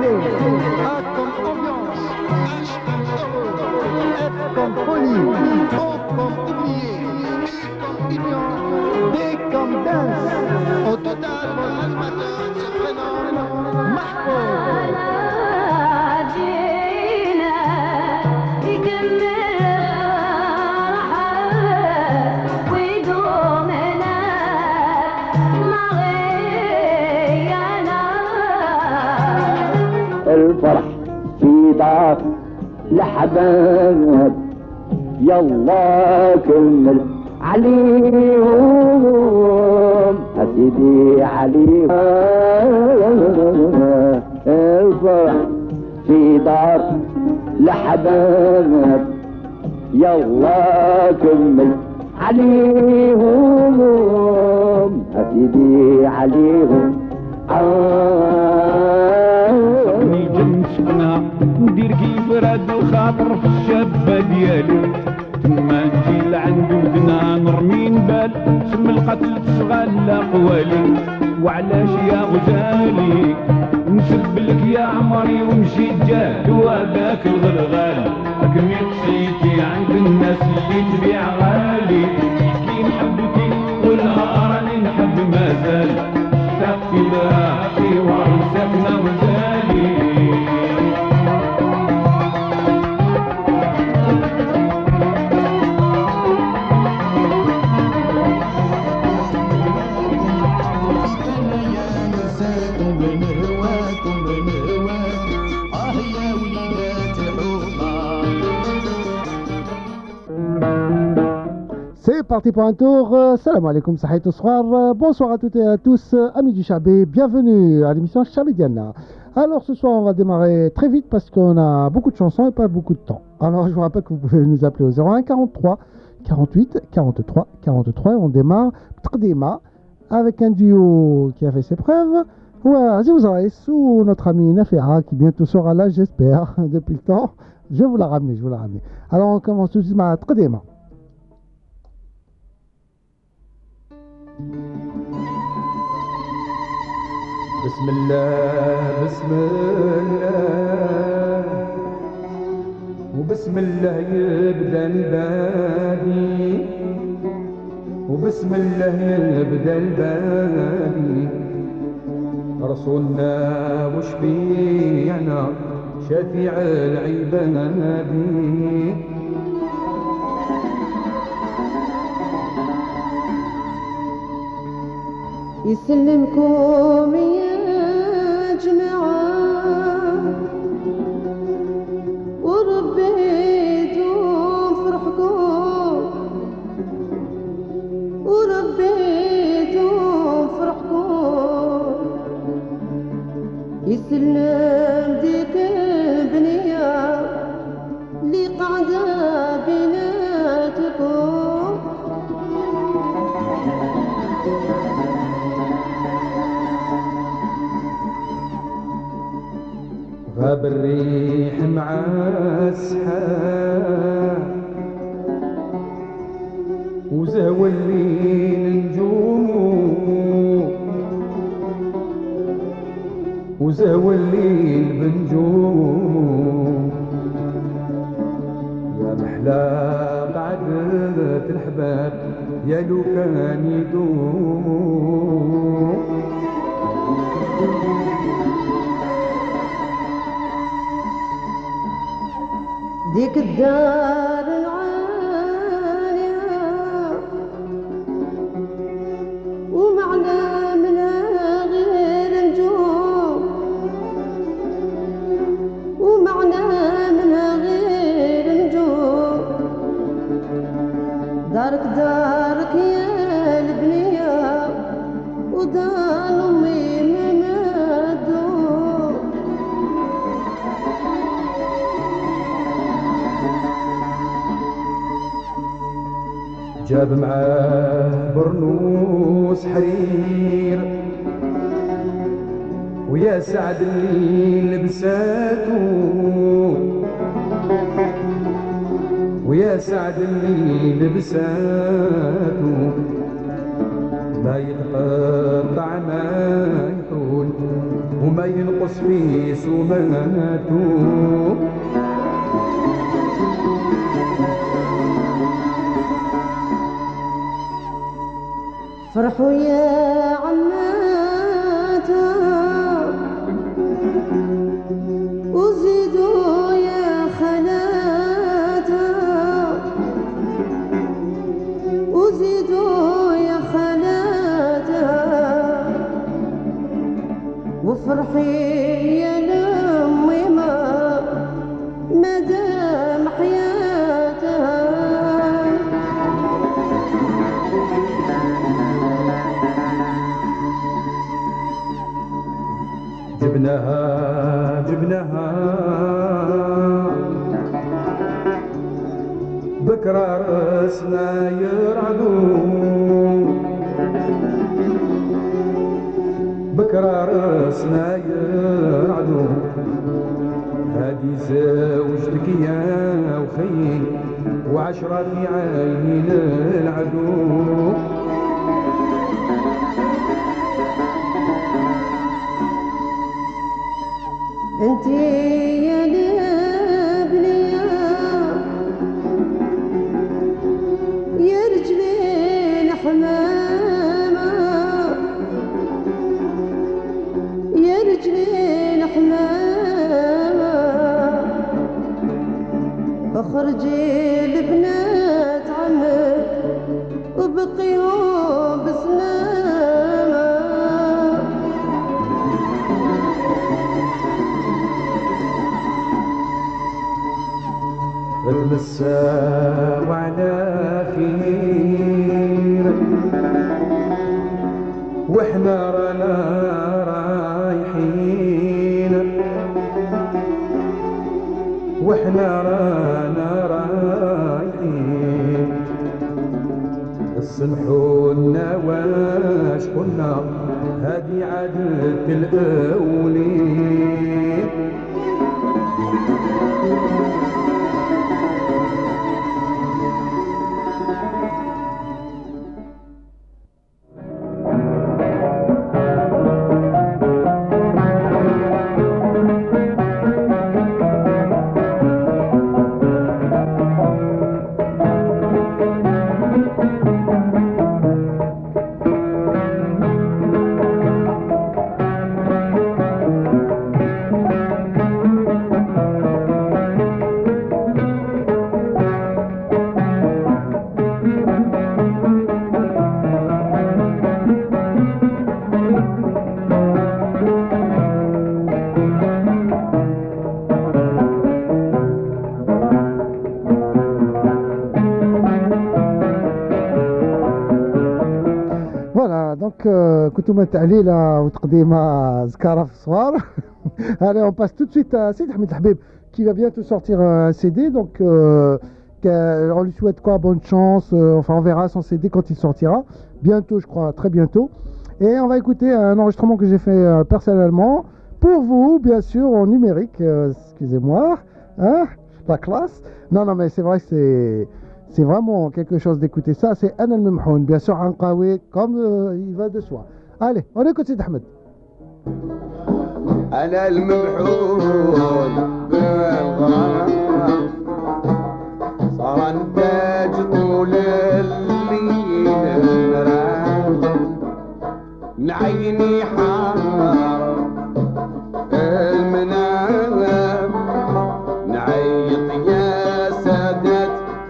allez, A comme ambiance, H comme heureux, F comme folie, O comme oublié, U comme union, D comme dance. Au total, votre animateur se prénomme Mahfouz. الفرح في دار الأحباب يلا كمل عليهم أسيدي عليهم. الفرح في دار الأحباب يلا كمل عليهم أسيدي عليهم. صبني جنشنا ندير كيف راد الخاطر في الشابة ديالي تما نجي لعند ودنا نرمي نبال سم القتل تشغل قوالي. وعلاش يا غزالي نسب لك يا عمري ونمشي جاد وهذاك الغلغال كمي قصيتي عند الناس اللي تبيع غالي كي نحبتي والها راني نحب مازال ساقتي باقي وعرسكنا وزالي. C'est parti pour un tour. Salam alaikum, sahayt soir. Bonsoir à toutes et à tous, amis du Chabé. Bienvenue à l'émission Chabédiana. Alors ce soir, on va démarrer très vite parce qu'on a beaucoup de chansons et pas beaucoup de temps. Alors je vous rappelle que vous pouvez nous appeler au 01 43 48 43 43. Et on démarre Trdema avec un duo qui a fait ses preuves. Ouais, vous aurez sous notre ami Nafera qui bientôt sera là, j'espère, depuis le temps. Je vais vous la ramener, Alors on commence tout de suite à Trdema. بسم الله بسم الله وبسم الله يبدا البادي وبسم الله يبدا البادي رسولنا وشفيعنا شفيع العباد يسلمكم يا جماعة وربيتم فرحكم يسلم ديك البنية اللي قاعدة بيناتكم غاب الريح مع السحاب وزهوى الليل نجوم وزهوى الليل بنجوم يا محلى قعدة الحباب يا لو كان يدوم ديك الدار العالية ومعنا منها غير نجوم ومعنا منها غير نجوم دارك يا البنية ودار أمي جاب معاه برنوس حرير ويا سعد اللي لبساتو ويا سعد اللي لبساتو ما ينقطع ما يطول وما ينقطع القصفي سماتو فرحوا يا عماتا وزيدوا يا خلاتا وزيدوا يا خلاتا وفرحي يا لأمي ما دام حياتها جبناها بكرة راسنا يرعدو بكرة راسنا يرعدو هادي زوجتك يا وخيي وعشرة في عين العدو انتي يا لبنيا يا رجلين حمامة يا رجلين حمامة اخرجي لبنات عمك وبقيهم بسلامة المساء وعلى خير واحنا رانا رايحين واحنا رانا رايحين السمحونا واش قلنا هذه عادة الأولين كنتم تعليلة وتقديمة زكارة في الصغار. Allez, on passe tout de suite à Sid Ahmed Habib qui va bientôt sortir un CD. Donc, on lui souhaite quoi? Bonne chance. Enfin, on verra son CD quand il sortira. Bientôt, je crois, très bientôt. Et on va écouter un enregistrement que j'ai fait personnellement pour vous, bien sûr, en numérique. Excusez-moi. Hein, la classe. Non, mais c'est vrai que c'est vraiment quelque chose d'écouter ça. C'est Anna Memhoun, bien sûr, Anqawi, comme il va de soi. Allez, on écoute Sid Ahmed. أنا الممحون بالغرام صار انتاج طول الليل مرام من عيني حار المنام نعيط يا سادات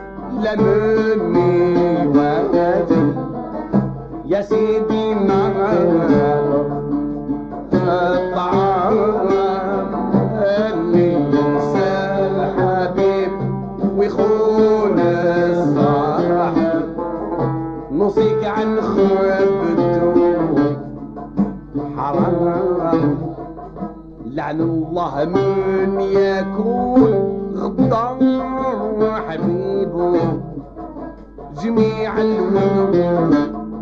لمني واجب يا سيدي نار الطعام اللي ينسى الحبيب ويخون الصاحب نصيك عن خبته حرام لعن الله من يكون غدار حبيبه جميع الوجود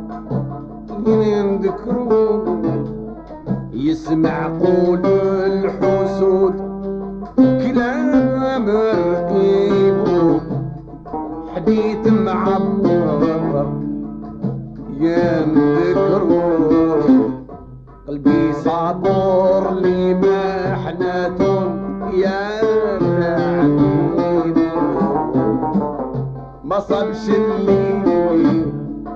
ينذكروه يسمع قول الحسود كلام رقيبه حديث معبر ينذكروه قلبي صابر لي ما يا حبيبي ما صابش اللي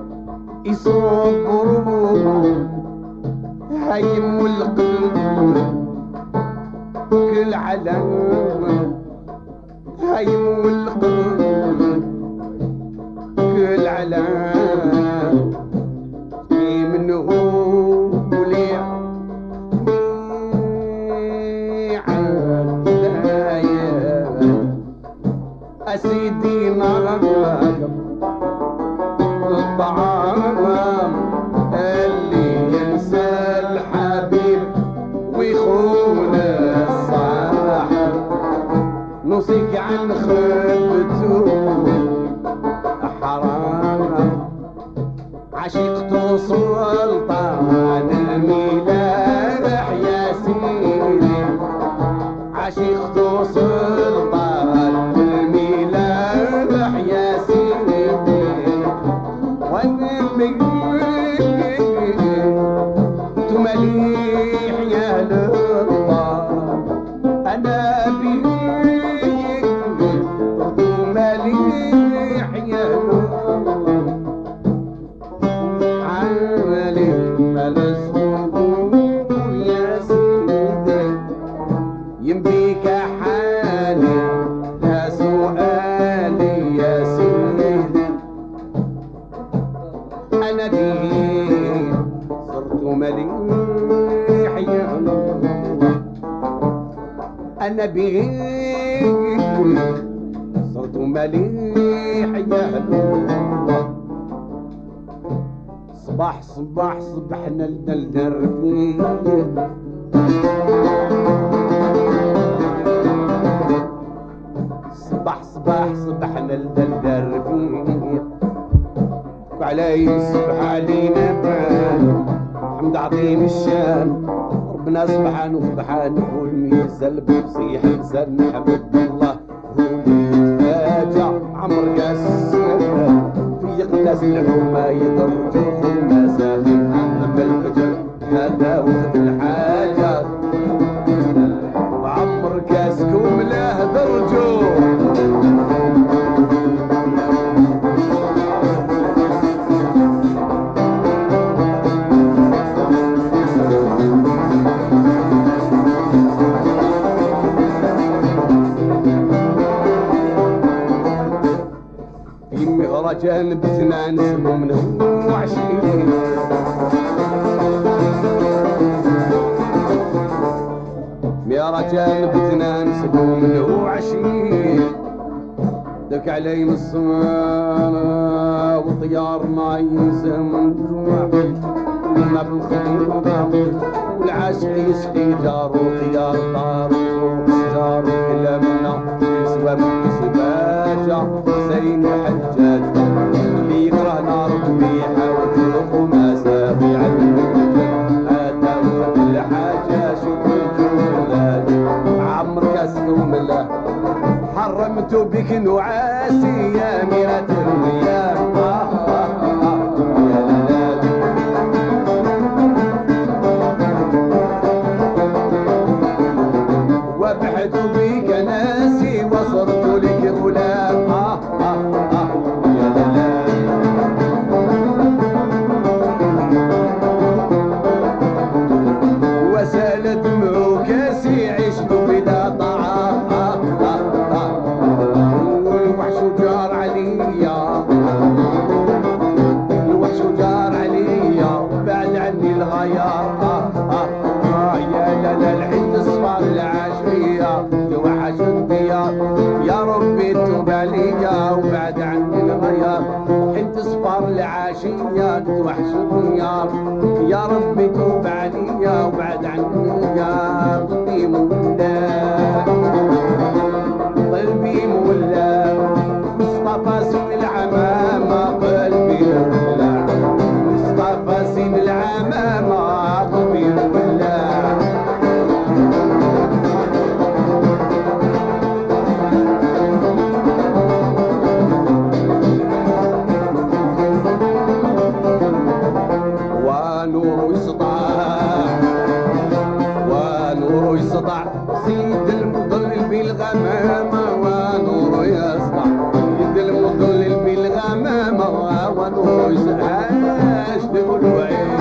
يصبروا هايم والقلب كل علام هايم والقلب كل علام منه وليع أسيدي نغم الطعام اللي ينسى الحبيب ويخون الصاحب نوصيك عن خدته حرام عشيقته سلطان الملاح يا سيدي عشيقته سلطان الملاح يا سيدي مليح يا لله انا بيك مليح يا لله عالك ملسوق يا سيدي ينبيك حالي لا سؤالي يا سيدي انا بيك صرت مليح يا الله انا بيك صرت مليح يا الله صباح صباح صبحنا الدربين صباح صباح صبحنا الدربين وعلي يصبح علينا بان حمد عظيم الشان ربنا سبحانه سبحانه هو الميزان بصيح ميزان حمد الله هو فاجع عمر قاس في قداس الحكومة يضرجوه المسافي أما الفجر هذا وقت الحاجة عمر كاسكم له درجوه رجال بثنان اسمه منه وعشرين يا رجال بثنان اسمه منه وعشرين دك عليهم الصلاة وطيار ما ينسى من دروح ما بالخطوبة والعاشق يسقي جار وطيار طار وشجار كلا منا يسوى من سباجة حسين الحجاج اللي يكره نار ربيحة وتلق مسافي عن هذا كل حاجة شوف الجولات عمر كاسك وملا حرمت بك نعاسي يا أميرة المياه وبحث بك ناسي وصرت لك غلام يا للا وسال دمع كاسي عشت بلا طعام الوحش جار عليا الوحش جار عليا بعد عني الغيار يا للا الحين الصفار العاشرية توحش الديار يا ربي توب عليا وبعد عني الغيار حنت صفار العاشية توحش الديار يا ربي توب عليا وبعد عني الغيار قلبي مولا قلبي مولا مصطفى سن العمامة قلبي مولا مصطفى سن العمامة قلبي مولا ونور يسطع ونوس هاش نقولوا عين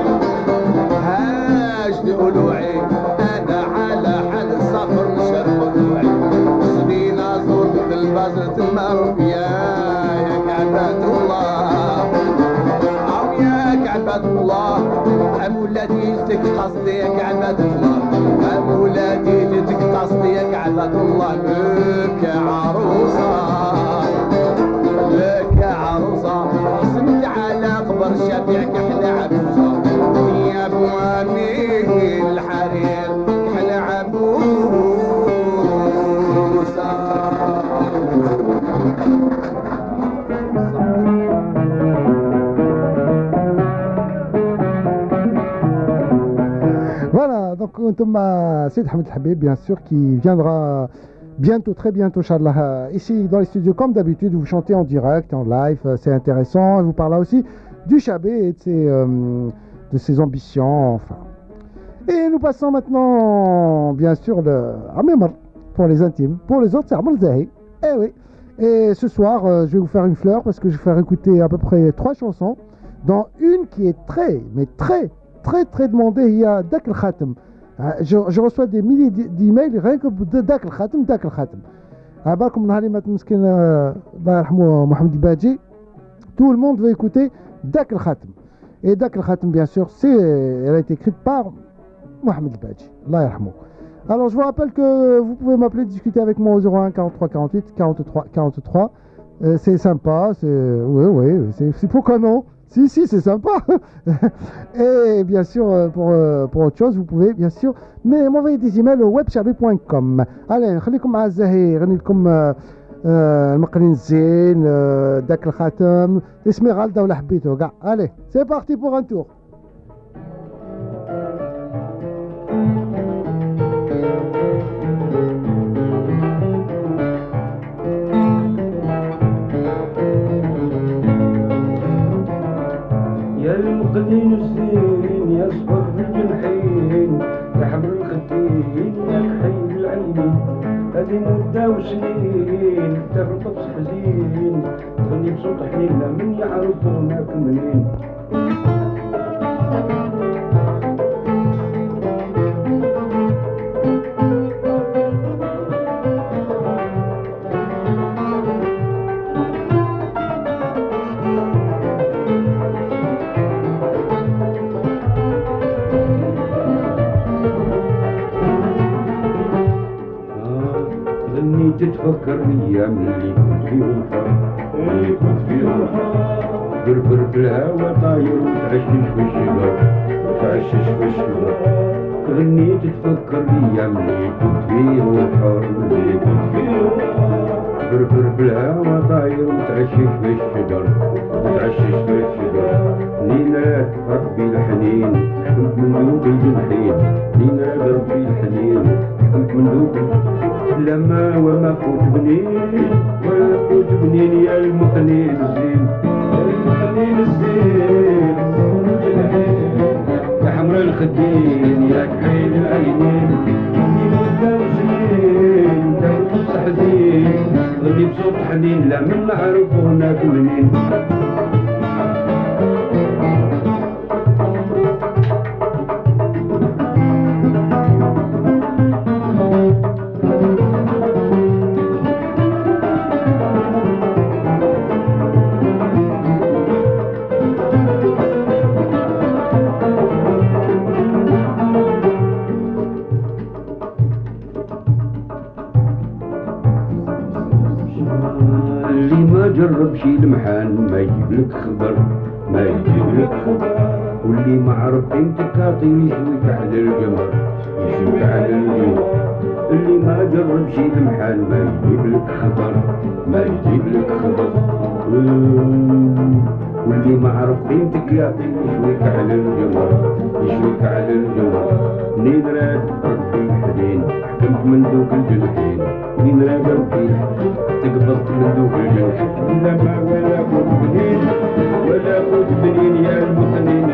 هاش نقولوا عين انا على حال السفر نشرب عين سنين ازور بالبزرة المربية يا كعبة الله او يا كعبة الله ام ولادي جتك قصدي يا كعبة الله ام ولادي جتك قصدي يا كعبة الله لك يا عروسة لك يا عروسة اسمت على قبر شفيعك احلى عروسة يا ابو امين الحرير احلى عروسة Voilà, donc on a Sid Hamid Habib, bien sûr, qui viendra bientôt, très bientôt, Inch'Allah, ici dans les studios, comme d'habitude, vous chantez en direct, en live, c'est intéressant. Il vous parlera aussi du Chabé et de ses ambitions, enfin. Et nous passons maintenant, bien sûr, le Amemar pour les intimes, pour les autres, c'est Amar Zahi. Eh oui. Et ce soir, je vais vous faire une fleur parce que je vais faire écouter à peu près 3 chansons, dont une qui est très, mais très demandée. Il y a Dak al-Khatem. Je reçois des milliers d'emails rien que de Dak al-Khatem, Dak al-Khatem. Comme Nahalimat Miskin, Mohamed Badji, tout le monde veut écouter Dak al-Khatem. Et Dak al-Khatem, bien sûr, elle a été écrite par Mohamed Badji. Allah yarhamou. Alors je vous rappelle que vous pouvez m'appeler, discuter avec moi au 01 43 48 43 43. C'est sympa, oui, c'est pourquoi non. Si, c'est sympa. Et bien sûr, pour autre chose, vous pouvez bien sûr m'envoyer des emails au webchabé.com. Allez, خليكم مع الزهير غني لكم المقرين الزين داك الخاتم اسميرالدا ولا حبيتو كاع. Allez, c'est parti pour un tour. يا المقدين الزين يا صبر الجنحين يا حمر الخدين يا كحيل العينين هذه مدة وسنين تغلط حزين تغني بصوت حنين لا من يعرفونك منين تتفكر ايام اللي كنت فيهم حر بربر بالهوا طاير وتعشش في الشجر تغني تتفكر ايام اللي كنت فيهم حر بربر بالهوا طاير وتعشش في الشجر نينا ربي الحنين حكمت من ذوق الجنحين نينا ربي الحنين حكمت من ذوق لما وما قوت بنين يا المقنين الزين يا حمر الخدين يا كحيل العينين تنقص حزين غني بصوت حنين لا من نعرف هناك منين جرب شي المحان ما يجيب لك خبر واللي ما عرف قيمتك عطيه يشويك على القمر اللي ما جرب شي المحان ما يجيب لك خبر واللي ما عرف قيمتك يعطيه يشويك على القمر منين راد ربي الحنين حكمت من ذوك الجنحين منين راد ربي تقبضت من ذوك الجنحين لا ما ولا قوت بنين يا المقنين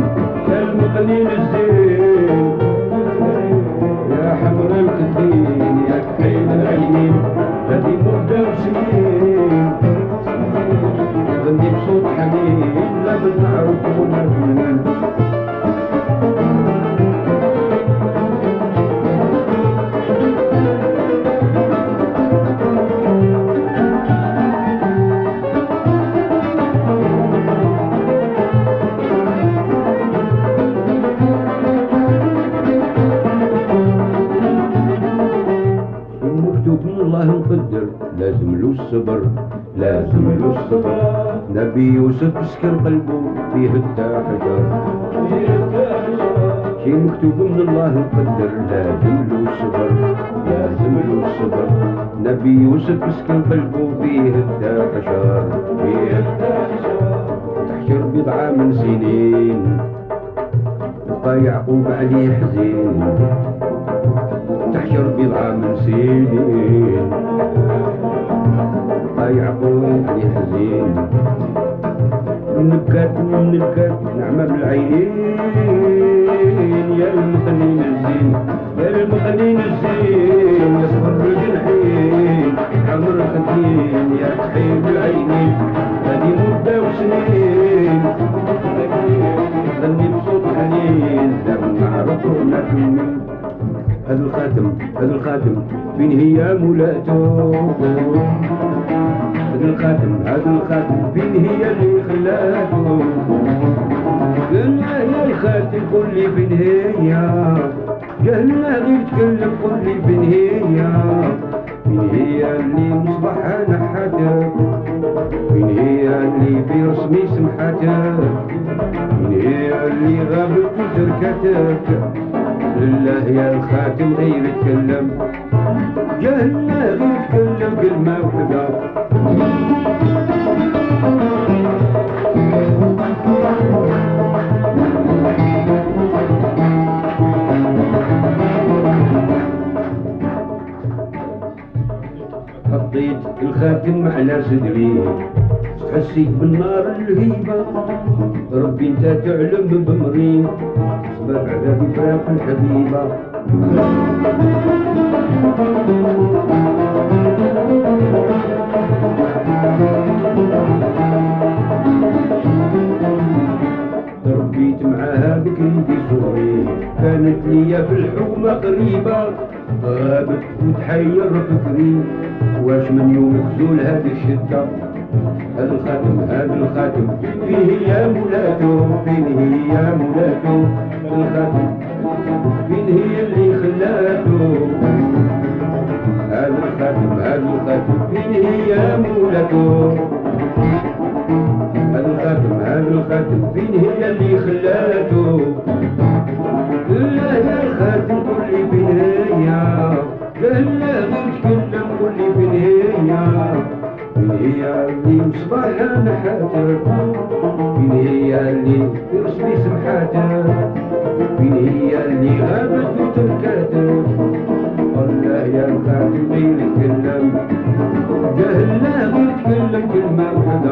الزين يا حمر الخدين يا كحيل العينين هذه مدة وسنين غني بصوت حنين حنين لا بالمعروف ولا بالمنكر. مكتوب من الله مقدر لازم له الصبر لازم له الصبر. نبي يوسف مسكن قلبه فيه التحجر شي مكتوب من الله مقدر لازم له الصبر لازم له الصبر. نبي يوسف مسكن قلبه فيه التحجر فيه التحجر. تحجر بضعة من سنين بقى يعقوب عليه حزين. تحشر بضعة من سنين بقى يعقوب عليه حزين. نبكات نعمة بالعينين يا المقنين الزين يا المقنين الزين. يصبر الجنحين عمر الخدين يا تحيب العينين. هذه مدة وسنين غني بصوت حنين زمن معروف ونكمل. هذا الخاتم فين هي مولاته. هذا الخاتم فين هي اللي خلاته. قلنا يا الخاتم قول لي فين هي. جهلنا غير تكلم قول لي فين هي. فين هي اللي مصباحها نحاته. فين هي اللي في رسمي سمحاته. فين هي اللي غابت وتركتك. لله يا الخاتم غير تكلم. جهلنا غير تكلم كلمة وحدة. حطيت الخاتم على صدري حسيت بالنار الهيبة. ربي انت تعلم بمري سبب عذابي فراق الحبيبة. تربيت معاها بكري في صغري كانت ليا في الحومة قريبة. غابت وتحير فكري واش من يوم تزول هذه الشدة. هذا الخاتم فين هي مولاته. فين هي مولاته. الخاتم فين هي اللي خلاته. هذا الخاتم فين هي مولاته. هذا الخاتم فين هي اللي خلاته. لا يا الخاتم قول لي فين هي. لا نتكلم قول لي فين هي. فين هي اللي مصباحها نحاته. فين هي اللي في رسمي سمحاته. فين هي اللي غابت وتركاته. الله يا الخاتم غير يتكلم. جهلنا غير يتكلم كلمة وحدة.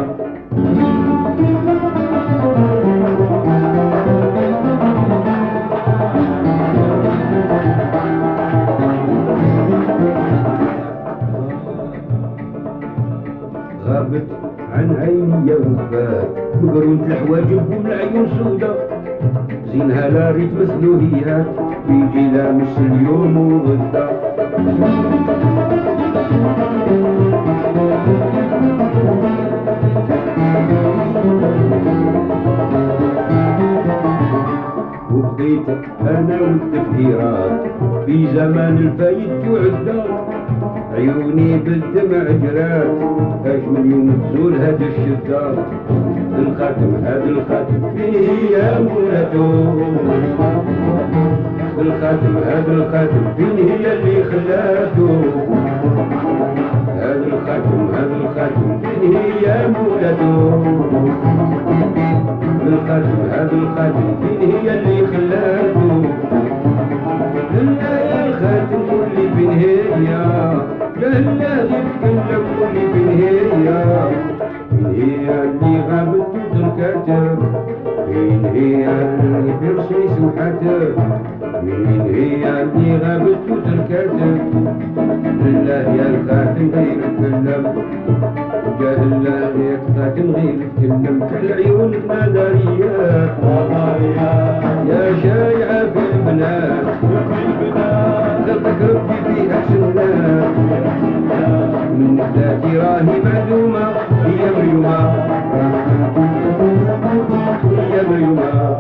غابت عن عيني وفات بقرونة الحواجب والعيون سودا. زينها لا ريت مثلوهيات بيجي لامس اليوم وغدا. وبقيت انا والتفكيرات في زمان الفايت وعدا. عيوني بالدمع جرات اش من يوم تزول هذا الشدة. هذا الخاتم فين هي مولاته. هذا الخاتم فين هي اللي خلاته. هذا الخاتم فين هي مولاته. هذا الخاتم فين هي اللي خلاته. لا يا الخاتم قول لي فين هي. لا غير تكلم قول لي فين هي. فين هي اللي غابت وتركت. الكاتب مين هي اللي برسمي سمحتك مين هي اللي غابت وتركاتك لله يا الخاتم غير تكلم جاهل يا خاتم غير تكلم كحل عيونك نادريات يا شايعة في البنات خلقك ربي فيها سنات من ذاتي راهي معدومة هي مريومة هي مريومة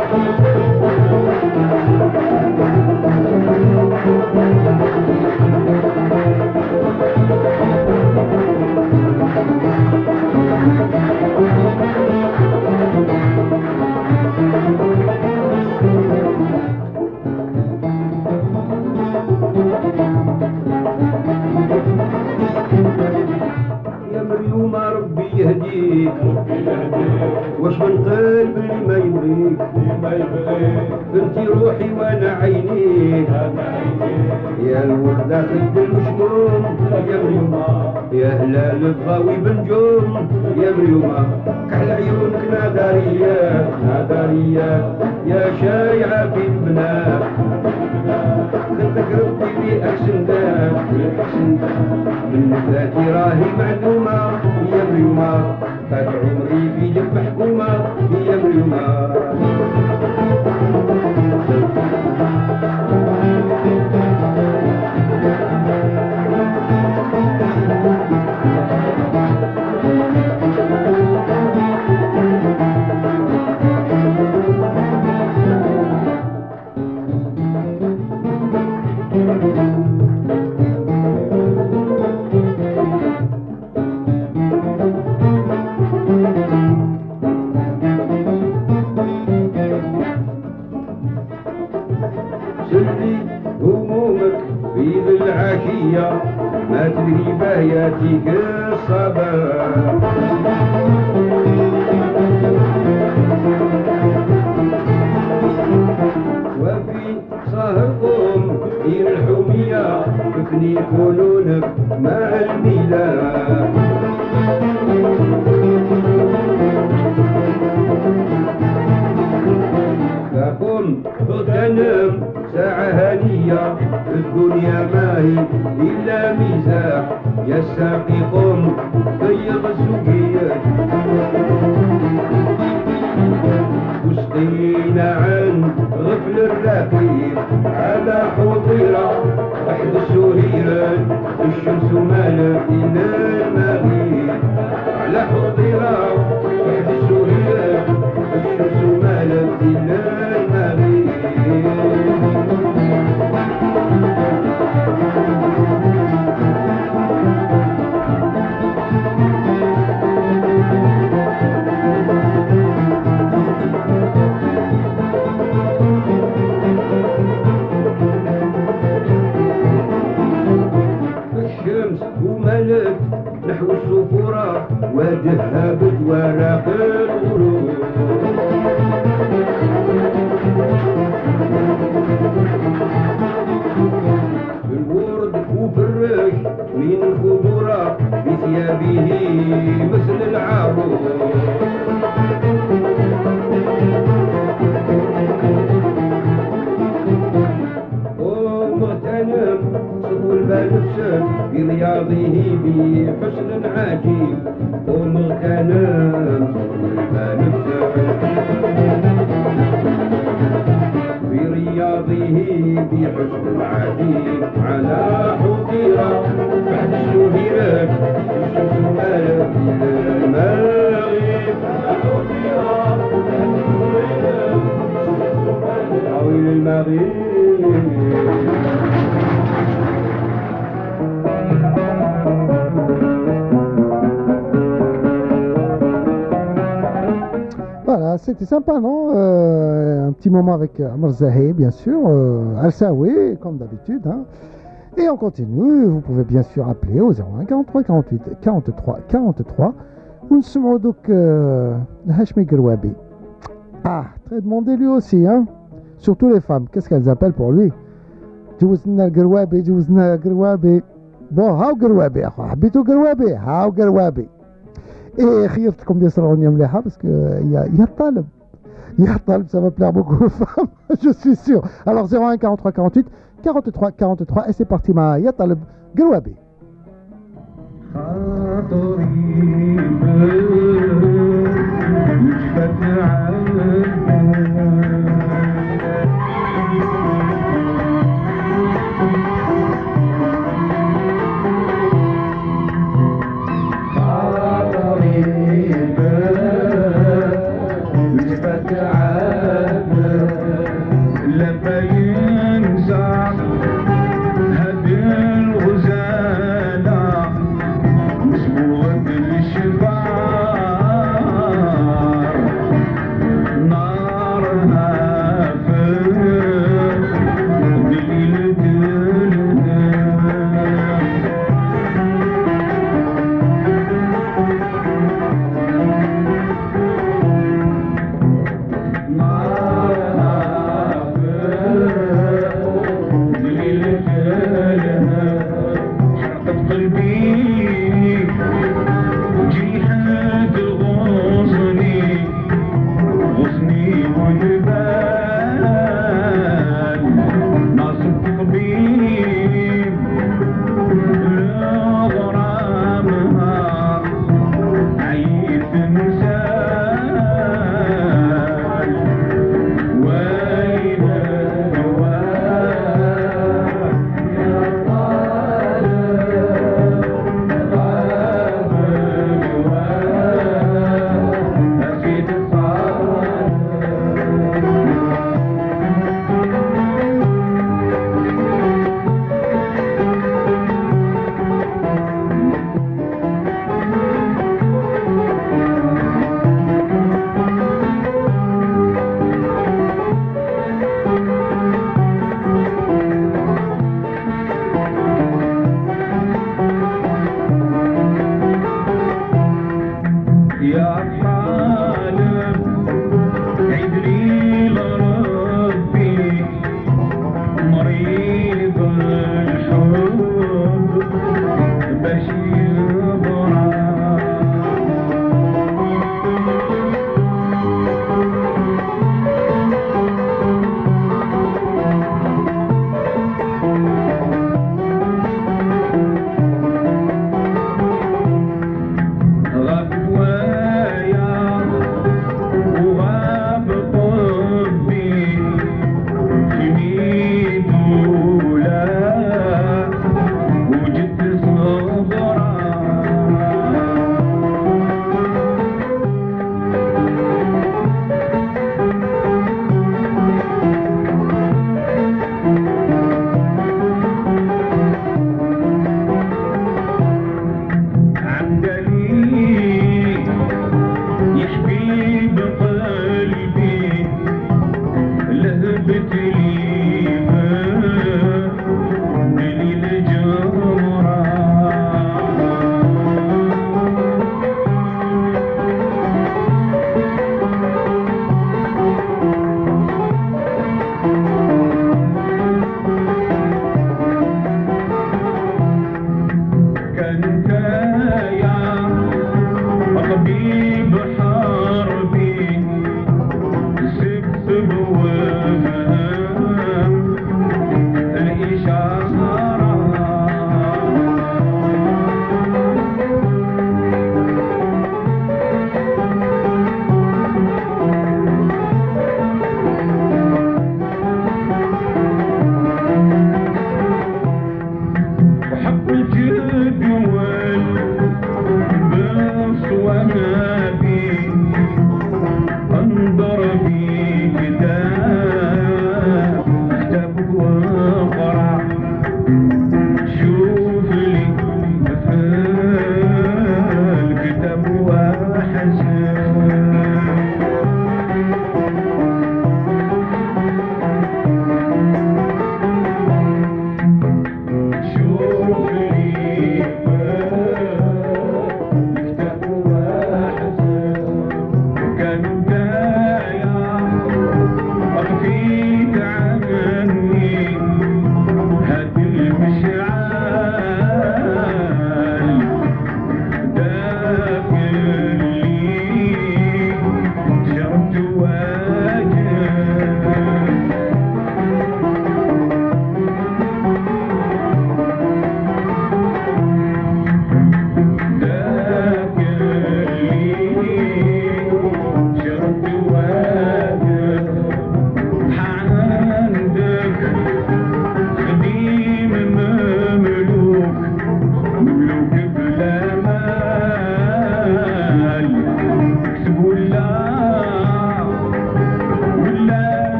يا مريومة ربي يهديك واش من قلب اللي ما يبغيك بنتي روحي وانا عينيك يا الوردة خد المشموم يا مريومة يا هلال الضاوي بنجوم يا مريومة كحل عيونك نادريات نادريات يا شايعة في البنات خلتك ربي في أحسن داب من ذاتي راهي معلومة يا مريومة فات عمري في جنب حكومة يا مريومة سلي همومك في ذي العشية ما تدري بهياتك الصباح وفي سهركم دير الحمية تكني فنونك مع الميلاد فقم اغتنم ساعة هنية الدنيا ما هي إلا مزاح يا ساقي قم ضيق السقيات وسقينا عن غفل الرقيب على حضيرة تحت السهيران الشمس مالت إلى المغيب على حضيرة تحت السهيران الشمس مالت إلى المغيب الشمس وملت نحو الصفورة وذهبت ورق الغروب الورد وفرش من الخضرة بثيابه مثل العروس ومغتنم صدو البنفسه برياضه بحسن عجيب ومغتنم صدو البنفسه برياضه بحسن عجيب على حضيرة بعد السهيرات الشمس مالت إلى المغيب حضيرة بعد السهيرات الشمس مالت إلى المغيب Voilà, c'était sympa, non un petit moment avec Amr Zahé, bien sûr, Al-Sawi, comme d'habitude. Hein. Et on continue, vous pouvez bien sûr appeler au 01 43 48 43 43. ونسمعوا دوك الهاشمي قروابي. Ah, très demandé lui aussi, hein. Surtout les femmes, qu'est-ce qu'elles appellent pour lui جوزنا القروابي جوزنا القروابي. Bon, هاو قروابي يا أخو, حبيتوا قروابي, هاو قروابي. اي خيرتكم ياسر اغنيه مليحه باسكو يا طالب يا طالب ça va plaire beaucoup aux femmes je suis sûr. Alors 01 43 48 43 43 et c'est parti مع يا طالب قروابي. لما ينزع هذه الغزالة مسبوغة بالشبار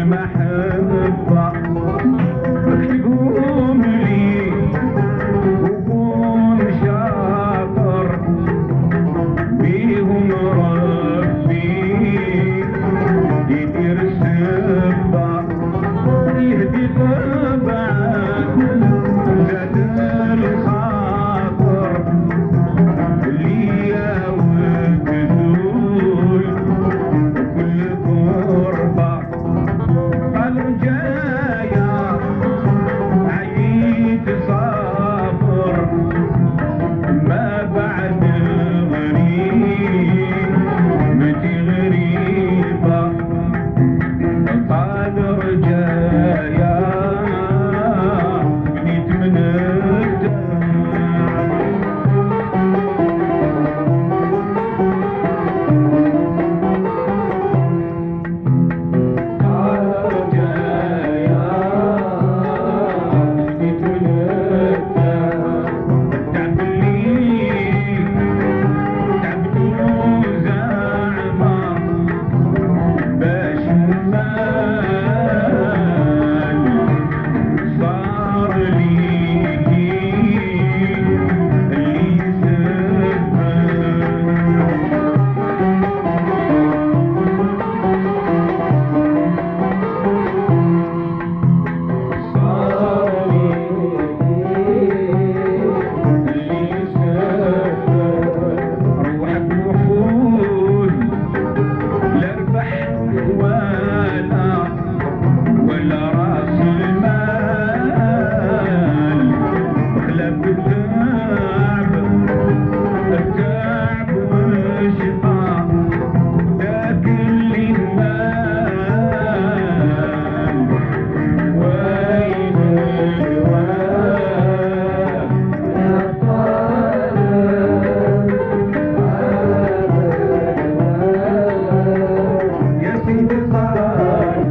المحبة اكتبهم لي وكون شاطر بيهم ربي يدير السبة يهدي طبعا زاد الخاطر ليا وكذول كل قربة قالوا جاية عيد صابر ما بعد غريب متي غريبة قال رجايا بنيت من الدم قال رجايا بنيت من الدم تعب لي تعبتوا زعما باش المال صار ليكي اللي يسبب صار ليكي اللي يسبب روحك وحول لا ربح ولا راس المال خلاف التعب والشفاء ذاك اللي مال وين الواد يا طالب يا سيدي طالب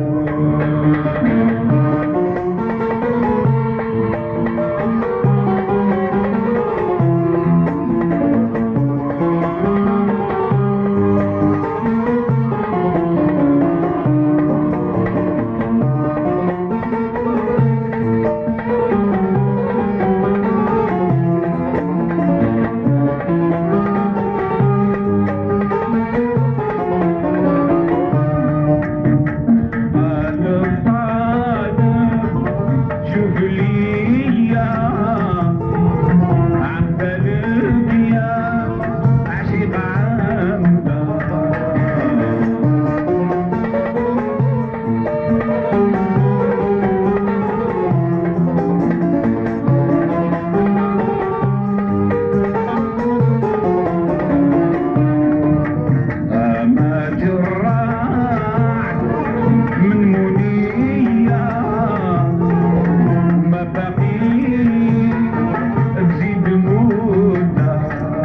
شوف ليا عم بلقيا عشيق عمدا ما جرعت من منية ما بقي بزيد مدة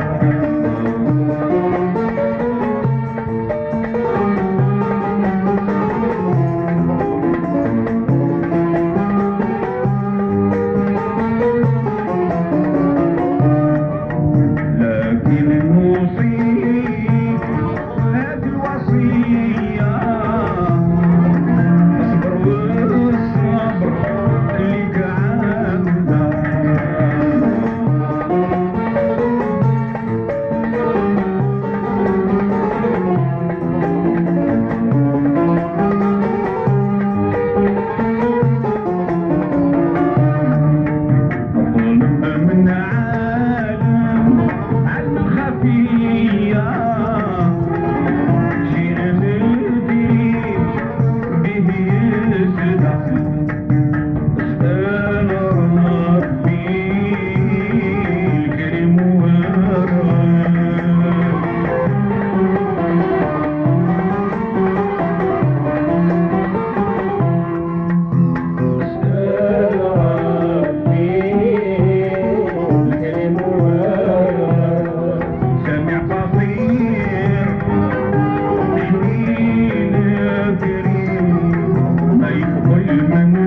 لكن المصيب هذه الوصية اصبر والصبر ليك عندها ظلم من عالم الخفية شيء نلقي به يسدع اسأل ربي الكريم اسأل ربي الكريم سمع بصير حنين كريم ما يقبل من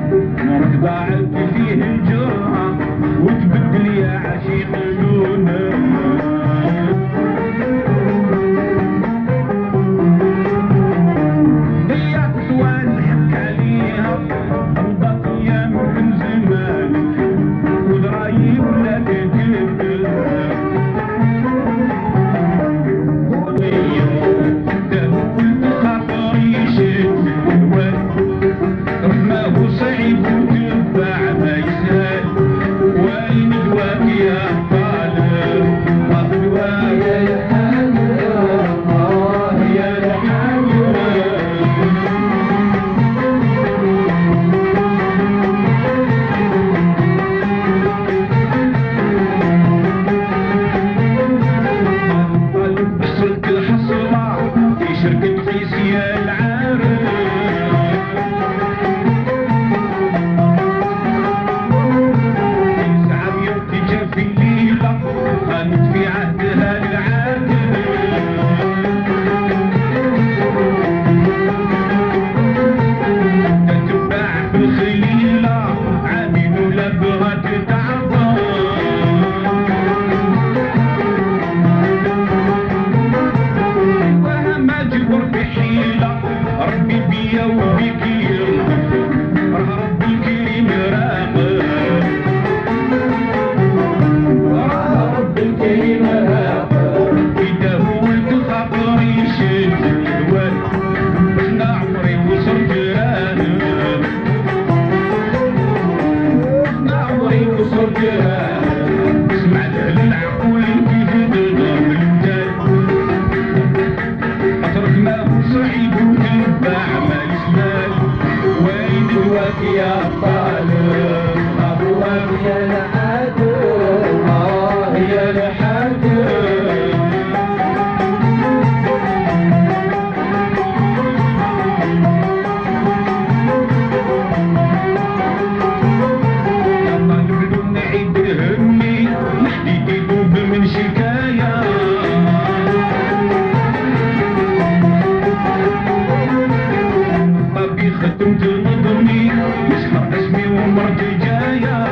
نور ضاعت فيه الجرعة وتبدل يا عشيق لونه ضيعت سوال حك عليها ربط ايام من زمانك ودرايب لا تكذب قلت خاطري شد رحمه صعيب وتبع ما يسال وين دواك يا طالب مطلوب يا الحاج يا الحاج حصلت الحصرة في شركة فيسيا العارف صعب يوم تجا في الليلة خانت في عهدها العادل تتباع بالخليلة عامل ولا بغات تعظم وما جبر بحيلة ربي بيا وبيك يلطف ربي الكريم راقب ربي الكريم راقب إذا قلت خاطري شد الواد انا عمري وصلت راقب انا عمري وصلت راقب سمعت للعقول كيف تضرب الوداد أترك ما صعيب وتنبع ما يسمال وين دواك يا طالب أبواب يا العادل يا الحادل يا طالب لو نعيد همي نحديد يذوب من شكاية طبي خدمت نظمي يسحر اسمي ومرتي جاية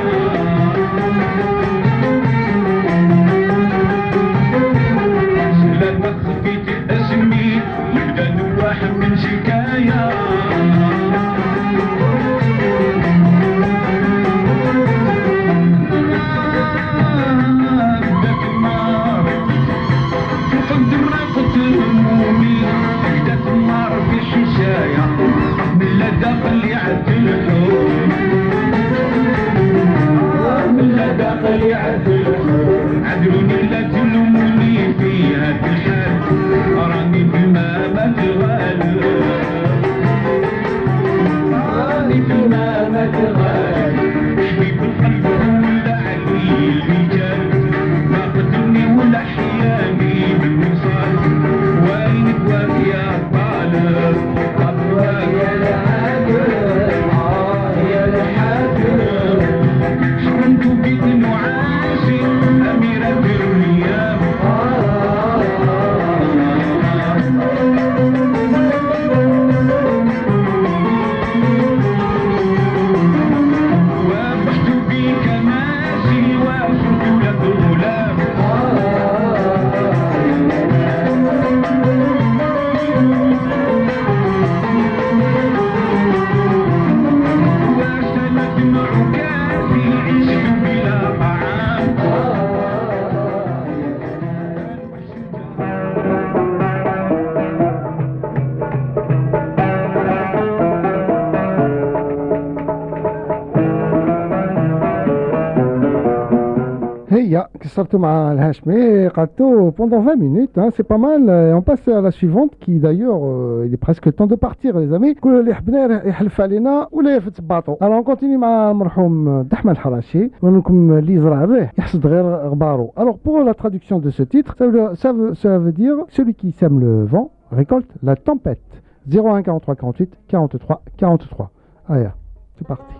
سلام خفيت اسمي يبدا نواح من شكاية بدات النار نقدم رافض همومي بدات النار في حشاية من لا داخل يعدل الحوم من لا داخل يعدل الحوم عدلوني لا تلوموني في هاد الحال راني بما ما تغال راني بما ما تغال حبيب القلب ولا علي الرجال ما قتلني ولا حياني بالوصال وين دواك يا طالب أبواك يا العادل يا الحاكم حرمت بيت المعاشي أميرة الرياض وبحت بيك ماشي وصرت ولد الغلام وسلت معكاسي عشت بلا طعام هي كسرتو مع الهاشمي قعدتو pendant 20 minutes, hein, c'est pas mal. Et on passe à la suivante qui d'ailleurs il est presque temps de partir les amis. كل اللي حبنا يحلف علينا ولا يفت باطو. Alors on continue مع المرحوم دحمة الحراشي ونقول اللي يزرع الريح يحصد غير غبارو. Alors pour la traduction de ce titre, ça veut dire celui qui sème le vent récolte la tempête. 01 43 48 43 43. Allez, c'est parti.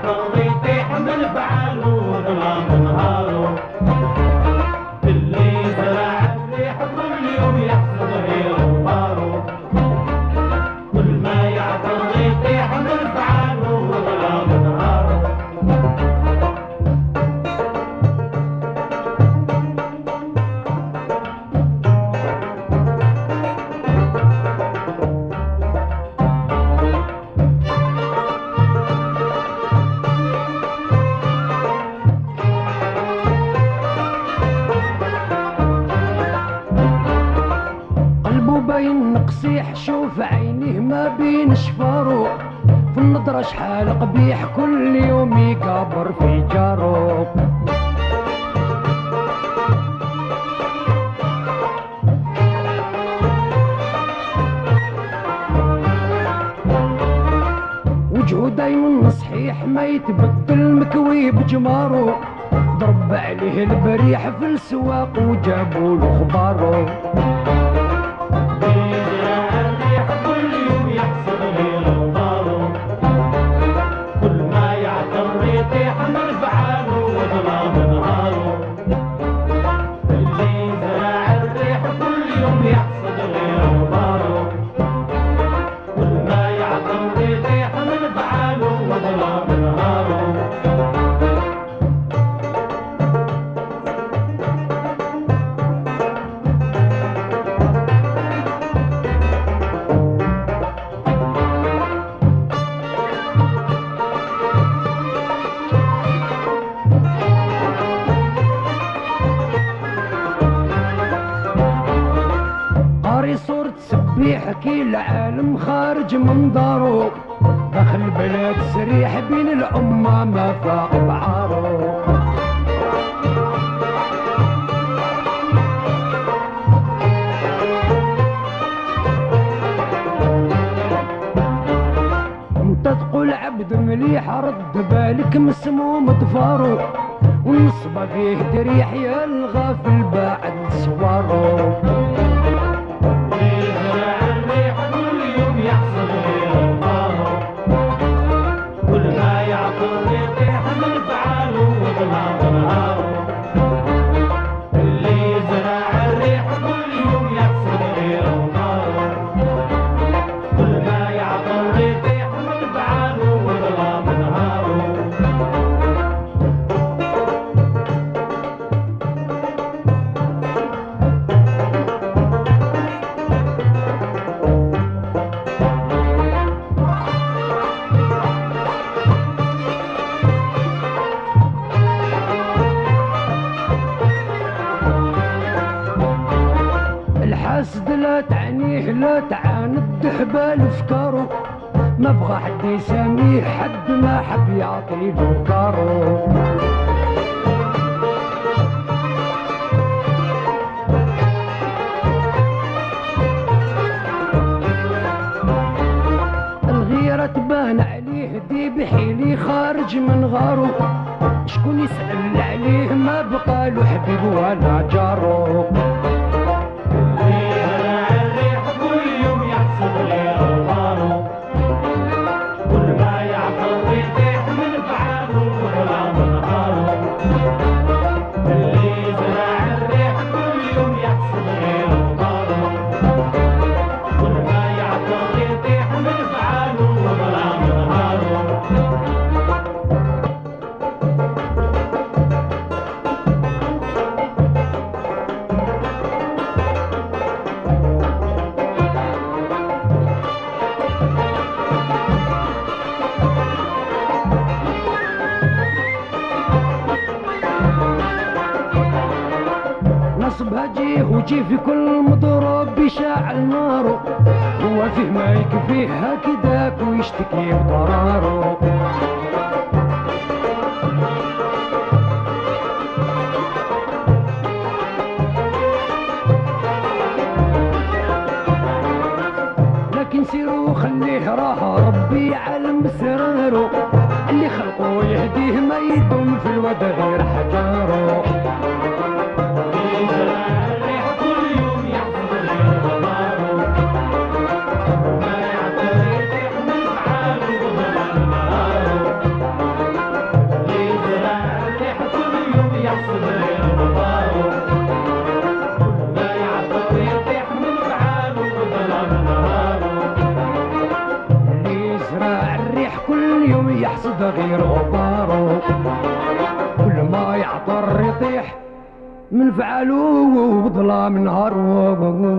يعطل يطيح من فعاله ظلام نهاره اللي زرع الريح كل يوم يحصد غير غباره كل ما يعطل يطيح من فعاله ظلام نهاره باين قصيح شوف عينيه ما بين شفارو في النظرة شحال قبيح كل يوم يكابر في جارو وجهه دايما صحيح ما يتبدل مكوي بجمارو ضرب عليه البريح في السواق وجابوا له خبارو يحكي العالم خارج من دارو داخل البلاد سريح بين الأمة ما فاق بعارو انت تقول عبد مليح رد بالك مسموم دفارو والنصبة فيه دريح يا الغافل بعد صوارو الحاسد لا تعنيه لا تعاند حبال افكاره ما بغى حد يساميه حد ما حب يعطي له كارو الغيرة تبان عليه دي بحيلي خارج من غارو شكون يسأل عليه ما بقى له حبيب ولا جارو بهجيه وجيه في كل مضرب بيشعل ناره هو فيه ما يكفيه هكذاك ويشتكي بضراره لكن سيروا خليه راه ربي يعلم بسراره اللي خلقه يهديه ما يدوم في الودا غير حجاره غير غبارو كل ما يعطر يطيح من فعلو بظلام نهارو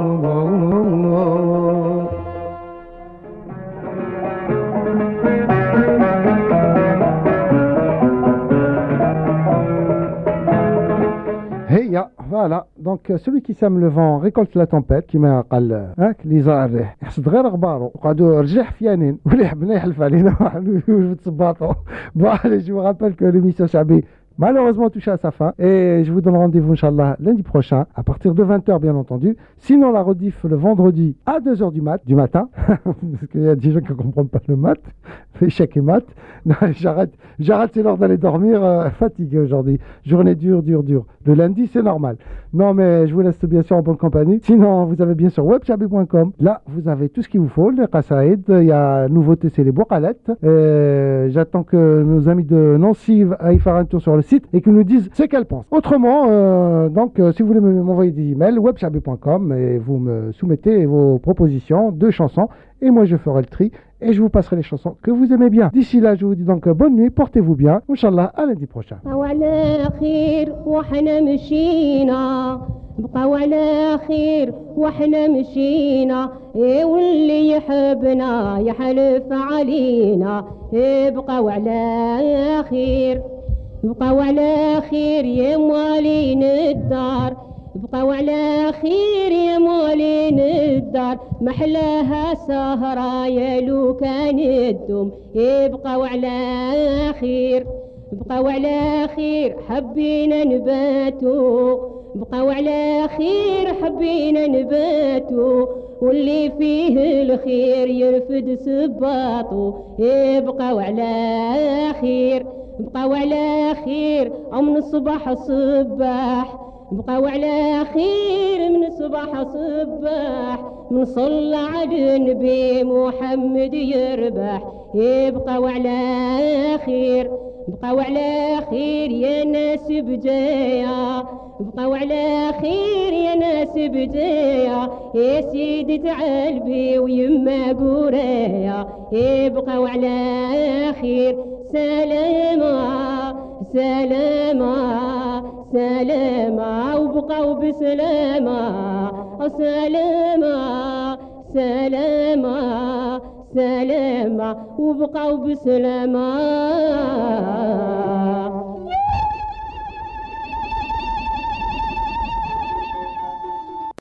هي فوالا دونك celui qui sème le vent récolte la tempête كيما قال هاك اللي زار الريح يحسد غير غبارو وقعدوا رجليه حفيانين واللي حبنا يحلف علينا وتصباطوا. Bon allez, je vous rappelle que l'émission Chabé malheureusement touché à sa fin et je vous donne rendez-vous Inch'Allah lundi prochain à partir de 20h bien entendu. Sinon la rediff le vendredi à 2h du matin parce qu'il y a des gens qui ne comprennent pas le mat, échec et mat. Non, j'arrête, c'est l'heure d'aller dormir, fatigué aujourd'hui, journée dure. Le lundi c'est normal. Non mais je vous laisse bien sûr en bonne compagnie. Sinon vous avez bien sûr webchabi.com, là vous avez tout ce qu'il vous faut, les qasaïd, il y a nouveauté c'est les bouqalettes. J'attends que nos amis de Nancy aillent faire un tour sur le site et qu'ils nous disent ce qu'elles pensent. Autrement, si vous voulez m'envoyer des emails, webchabi.com et vous me soumettez vos propositions de chansons et moi je ferai le tri et je vous passerai les chansons que vous aimez bien. D'ici là, je vous dis donc bonne nuit, portez-vous bien. Inch'Allah, à lundi prochain. بقاو على خير واحنا مشينا واللي يحبنا يحلف علينا بقاو على خير بقاو على خير يا موالين الدار بقاو على خير يا موالين الدار محلاها سهرة يا لو كان الدم بقاو على خير بقاو على خير حبينا نباتو بقاو على خير حبينا نباتو واللي فيه الخير يرفد سباطو بقاو على خير بقاو على خير من الصباح صباح بقاو على خير من الصباح صباح من صلى على النبي محمد يربح بقاو على خير بقاو على خير يا ناس بجايا بقاو على خير يا ناس بجايا يا سيدي تعالبي ويما قرايا بقاو على خير سلامة سلامة سلامة وبقاو بسلامة سلامة سلامة سلامة وبقاو بسلامة